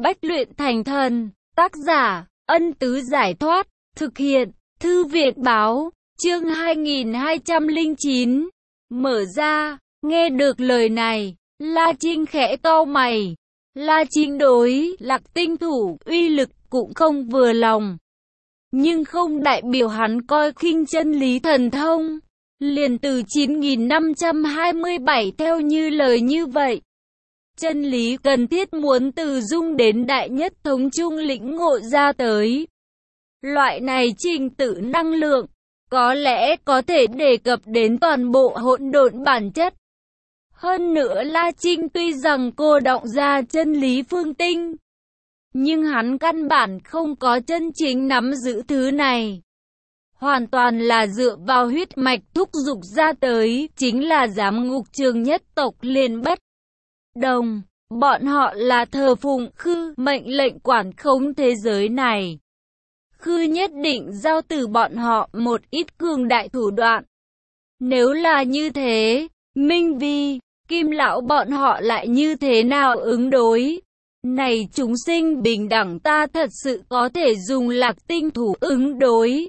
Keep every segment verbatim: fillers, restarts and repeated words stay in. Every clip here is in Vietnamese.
Bách luyện thành thần. Tác giả, Ân Tứ Giải Thoát. Thực hiện, Thư viện Báo. Chương hai nghìn hai trăm lẻ chín. Mở ra. Nghe được lời này, La Trinh khẽ cau mày. La Trinh đối Lạc Tinh thủ uy lực cũng không vừa lòng, nhưng không đại biểu hắn coi khinh chân lý thần thông. Liền từ chín nghìn năm trăm hai mươi bảy theo như lời như vậy, chân lý cần thiết muốn từ dung đến đại nhất thống chung lĩnh ngộ ra tới. Loại này trình tự năng lượng, có lẽ có thể đề cập đến toàn bộ hỗn độn bản chất. Hơn nữa La Trinh tuy rằng cô động ra chân lý phương tinh, nhưng hắn căn bản không có chân chính nắm giữ thứ này. Hoàn toàn là dựa vào huyết mạch thúc dục ra tới, chính là giám ngục trường nhất tộc liền bất đồng. Bọn họ là thờ phụng Khư, mệnh lệnh quản khống thế giới này. Khư nhất định giao từ bọn họ một ít cường đại thủ đoạn. Nếu là như thế, Minh Vi, Kim Lão bọn họ lại như thế nào ứng đối? Này chúng sinh bình đẳng, ta thật sự có thể dùng Lạc Tinh thủ ứng đối?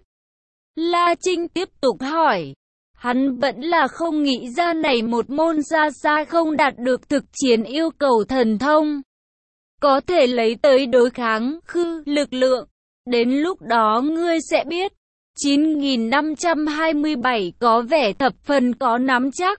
La Trinh tiếp tục hỏi. Hắn vẫn là không nghĩ ra này một môn xa xa không đạt được thực chiến yêu cầu thần thông, có thể lấy tới đối kháng Khư lực lượng. Đến lúc đó ngươi sẽ biết. chín nghìn năm trăm hai mươi bảy có vẻ thập phần có nắm chắc.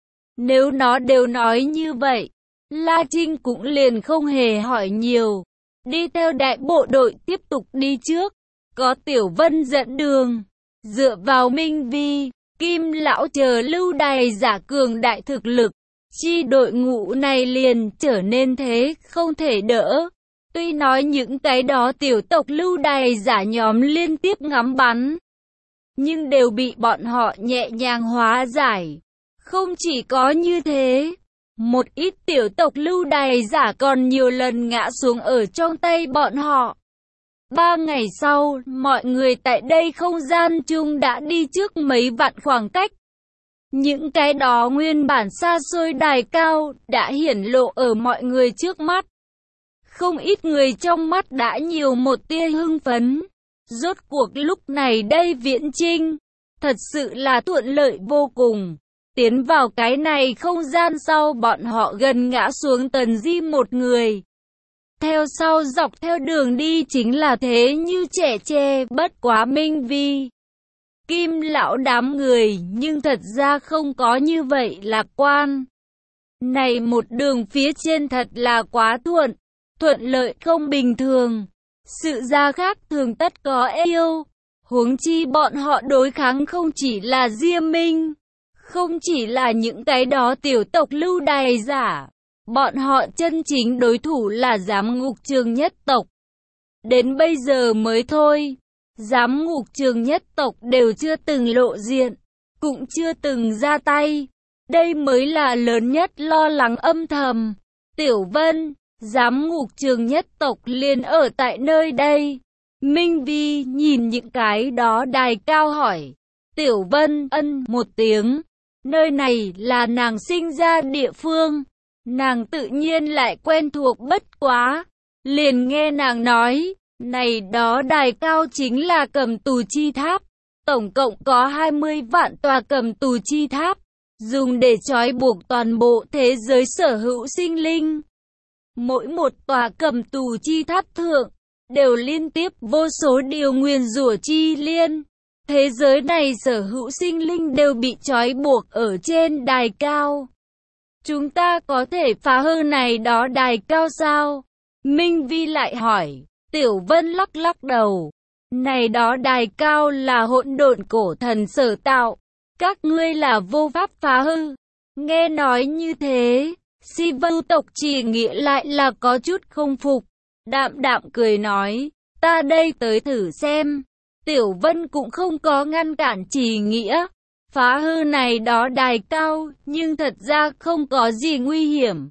Nếu nó đều nói như vậy, La Trinh cũng liền không hề hỏi nhiều. Đi theo đại bộ đội tiếp tục đi trước. Có Tiểu Vân dẫn đường. Dựa vào Minh Vi, Kim Lão chờ lưu đày giả cường đại thực lực, chi đội ngũ này liền trở nên thế không thể đỡ. Tuy nói những cái đó tiểu tộc lưu đày giả nhóm liên tiếp ngắm bắn, nhưng đều bị bọn họ nhẹ nhàng hóa giải. Không chỉ có như thế, một ít tiểu tộc lưu đày giả còn nhiều lần ngã xuống ở trong tay bọn họ. Ba ngày sau, mọi người tại đây không gian chung đã đi trước mấy vạn khoảng cách. Những cái đó nguyên bản xa xôi đài cao đã hiển lộ ở mọi người trước mắt. Không ít người trong mắt đã nhiều một tia hưng phấn. Rốt cuộc lúc này đây viễn chinh, thật sự là thuận lợi vô cùng. Tiến vào cái này không gian sau, bọn họ gần ngã xuống Tần Di một người. Theo sau dọc theo đường đi chính là thế như trẻ tre, bất quá Minh Vi, Kim Lão đám người, nhưng thật ra không có như vậy lạc quan. Này một đường phía trên thật là quá thuận, thuận lợi không bình thường. Sự ra khác thường tất có yêu. Huống chi bọn họ đối kháng không chỉ là Diêm Minh, không chỉ là những cái đó tiểu tộc lưu đày giả. Bọn họ chân chính đối thủ là giám ngục trường nhất tộc. Đến bây giờ mới thôi, giám ngục trường nhất tộc đều chưa từng lộ diện, cũng chưa từng ra tay. Đây mới là lớn nhất lo lắng âm thầm. Tiểu Vân, giám ngục trường nhất tộc liền ở tại nơi đây. Minh Vi nhìn những cái đó đài cao hỏi. Tiểu Vân ân một tiếng. Nơi này là nàng sinh ra địa phương. Nàng tự nhiên lại quen thuộc bất quá. Liền nghe nàng nói, này đó đài cao chính là Cầm Tù Chi Tháp. Tổng cộng có hai mươi vạn tòa Cầm Tù Chi Tháp, dùng để trói buộc toàn bộ thế giới sở hữu sinh linh. Mỗi một tòa Cầm Tù Chi Tháp thượng, đều liên tiếp vô số điều nguyền rủa chi liên. Thế giới này sở hữu sinh linh đều bị trói buộc ở trên đài cao. Chúng ta có thể phá hư này đó đài cao sao? Minh Vi lại hỏi. Tiểu Vân lắc lắc đầu. Này đó đài cao là hỗn độn cổ thần sở tạo. Các ngươi là vô pháp phá hư. Nghe nói như thế, Si Vân tộc Chỉ Nghĩa lại là có chút không phục. Đạm đạm cười nói, ta đây tới thử xem. Tiểu Vân cũng không có ngăn cản Chỉ Nghĩa phá hư này đó đài cao, nhưng thật ra không có gì nguy hiểm.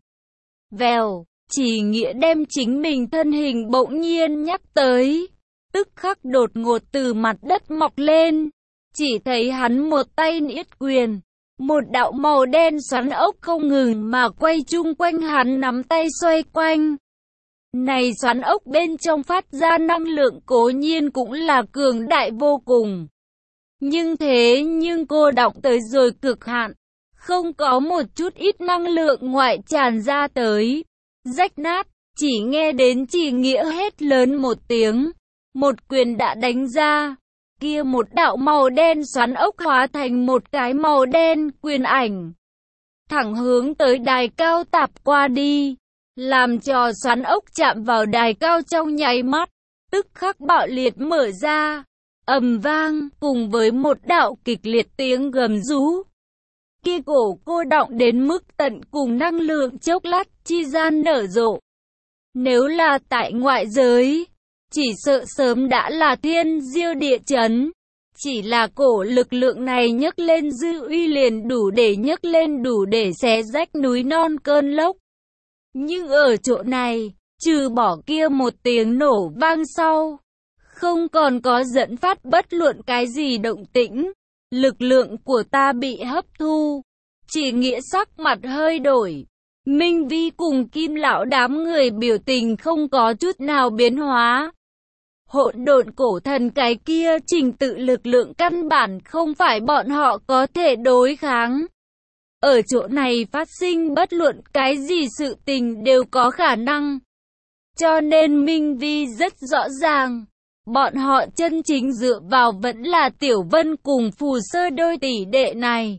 Vèo, Chỉ Nghĩa đem chính mình thân hình bỗng nhiên nhắc tới, tức khắc đột ngột từ mặt đất mọc lên. Chỉ thấy hắn một tay niết quyền, một đạo màu đen xoắn ốc không ngừng mà quay chung quanh hắn nắm tay xoay quanh. Này xoắn ốc bên trong phát ra năng lượng cố nhiên cũng là cường đại vô cùng. Nhưng thế nhưng cô đọng tới rồi cực hạn. Không có một chút ít năng lượng ngoại tràn ra tới. Rách nát, chỉ nghe đến Chỉ Nghĩa hét lớn một tiếng. Một quyền đã đánh ra. Kia một đạo màu đen xoắn ốc hóa thành một cái màu đen quyền ảnh. Thẳng hướng tới đài cao tạp qua đi. Làm cho xoắn ốc chạm vào đài cao trong nháy mắt. Tức khắc bạo liệt mở ra. Ầm vang cùng với một đạo kịch liệt tiếng gầm rú. Kia cổ cô đọng đến mức tận cùng năng lượng chốc lát chi gian nở rộ. Nếu là tại ngoại giới, chỉ sợ sớm đã là thiên diêu địa chấn. Chỉ là cổ lực lượng này nhấc lên dư uy liền đủ để nhấc lên đủ để xé rách núi non cơn lốc. Nhưng ở chỗ này, trừ bỏ kia một tiếng nổ vang sau, không còn có dẫn phát bất luận cái gì động tĩnh. Lực lượng của ta bị hấp thu. Chỉ Nghĩa sắc mặt hơi đổi. Minh Vi cùng Kim lão đám người biểu tình không có chút nào biến hóa. Hỗn độn cổ thần cái kia trình tự lực lượng căn bản không phải bọn họ có thể đối kháng. Ở chỗ này phát sinh bất luận cái gì sự tình đều có khả năng. Cho nên Minh Vi rất rõ ràng. Bọn họ chân chính dựa vào vẫn là Tiểu Vân cùng Phù Sơ đôi tỷ đệ này.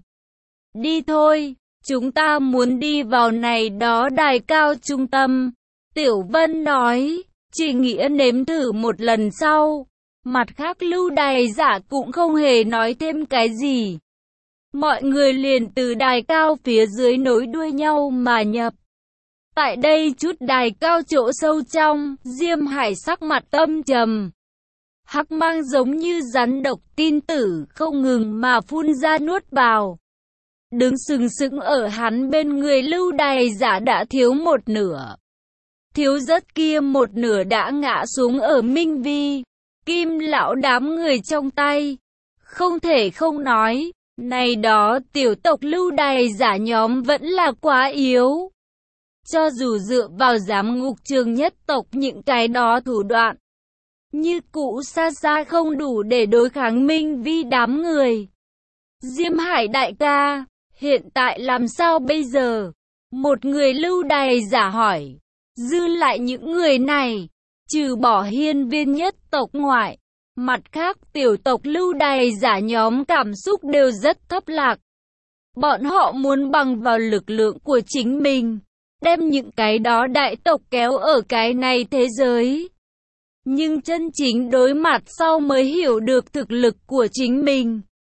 Đi thôi, chúng ta muốn đi vào này đó đài cao trung tâm. Tiểu Vân nói, Chỉ Nghĩa nếm thử một lần sau. Mặt khác lưu đài giả cũng không hề nói thêm cái gì. Mọi người liền từ đài cao phía dưới nối đuôi nhau mà nhập. Tại đây chút đài cao chỗ sâu trong, Diêm Hải sắc mặt âm trầm. Hắc mang giống như rắn độc tin tử không ngừng mà phun ra nuốt vào. Đứng sừng sững ở hắn bên người lưu đài giả đã thiếu một nửa. Thiếu rất kia một nửa đã ngã xuống ở Minh Vi, Kim lão đám người trong tay. Không thể không nói, này đó tiểu tộc lưu đài giả nhóm vẫn là quá yếu. Cho dù dựa vào giám ngục trường nhất tộc những cái đó thủ đoạn, như cũ xa xa không đủ để đối kháng Minh Vi đám người. Diêm Hải đại ca, hiện tại làm sao bây giờ? Một người lưu đày giả hỏi. Dư lại những người này, trừ bỏ hiên viên nhất tộc ngoại, mặt khác tiểu tộc lưu đày giả nhóm cảm xúc đều rất thấp lạc. Bọn họ muốn bằng vào lực lượng của chính mình, đem những cái đó đại tộc kéo ở cái này thế giới. Nhưng chân chính đối mặt sau mới hiểu được thực lực của chính mình.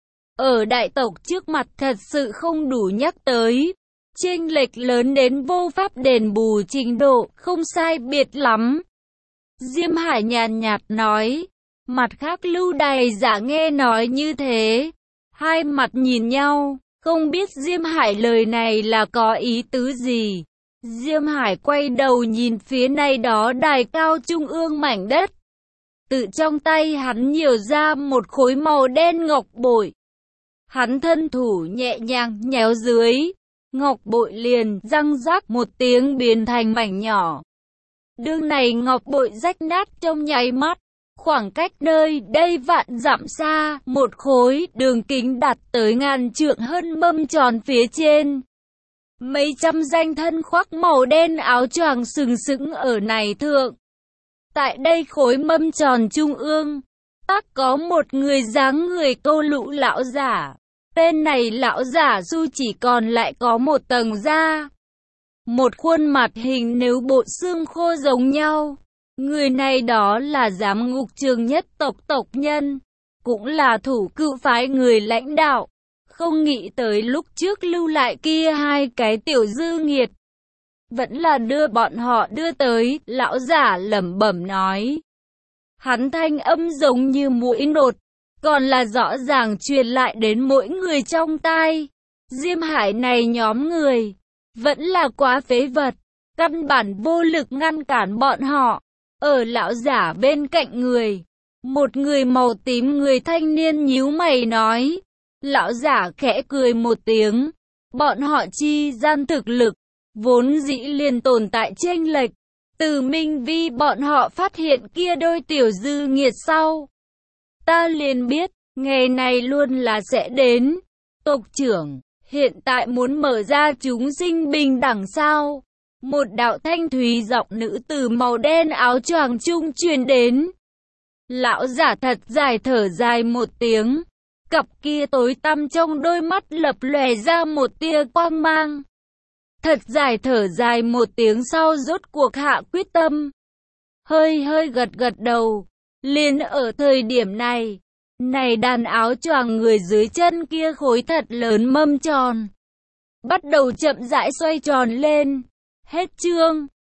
Ở đại tộc trước mặt thật sự không đủ nhắc tới. Chênh lệch lớn đến vô pháp đền bù trình độ, không sai biệt lắm. Diêm Hải nhàn nhạt nói. Mặt khác lưu đày giả nghe nói như thế. Hai mặt nhìn nhau, không biết Diêm Hải lời này là có ý tứ gì. Diêm Hải quay đầu nhìn phía này đó đài cao trung ương mảnh đất. Từ trong tay hắn nhiều ra một khối màu đen ngọc bội. Hắn thân thủ nhẹ nhàng nhéo dưới. Ngọc bội liền răng rắc một tiếng biến thành mảnh nhỏ. Đương này ngọc bội rách nát trong nháy mắt. Khoảng cách nơi đây vạn dặm xa, một khối đường kính đạt tới ngàn trượng hơn mâm tròn phía trên. Mấy trăm danh thân khoác màu đen áo choàng sừng sững ở này thượng. Tại đây khối mâm tròn trung ương, tác có một người dáng người câu lũ lão giả. Tên này lão giả dù chỉ còn lại có một tầng da. Một khuôn mặt hình nếu bộ xương khô giống nhau. Người này đó là giám ngục trường nhất tộc tộc nhân, cũng là thủ cựu phái người lãnh đạo. Không nghĩ tới lúc trước lưu lại kia hai cái tiểu dư nghiệt. Vẫn là đưa bọn họ đưa tới, lão giả lẩm bẩm nói. Hắn thanh âm giống như mũi nột, còn là rõ ràng truyền lại đến mỗi người trong tai. Diêm Hải này nhóm người, vẫn là quá phế vật, căn bản vô lực ngăn cản bọn họ. Ở lão giả bên cạnh người, một người màu tím người thanh niên nhíu mày nói. Lão giả khẽ cười một tiếng, bọn họ chi gian thực lực, vốn dĩ liền tồn tại chênh lệch. Từ Minh Vi bọn họ phát hiện kia đôi tiểu dư nghiệt sau. Ta liền biết, ngày này luôn là sẽ đến. Tộc trưởng, hiện tại muốn mở ra chúng sinh bình đẳng sao? Một đạo thanh thúy giọng nữ từ màu đen áo choàng trung truyền đến. Lão giả thật dài thở dài một tiếng. Cặp kia tối tăm trong đôi mắt lập lòe ra một tia quang mang. Thật dài thở dài một tiếng sau rốt cuộc hạ quyết tâm. Hơi hơi gật gật đầu. Liền ở thời điểm này, này đàn áo choàng người dưới chân kia khối thật lớn mâm tròn. Bắt đầu chậm rãi xoay tròn lên. Hết chương.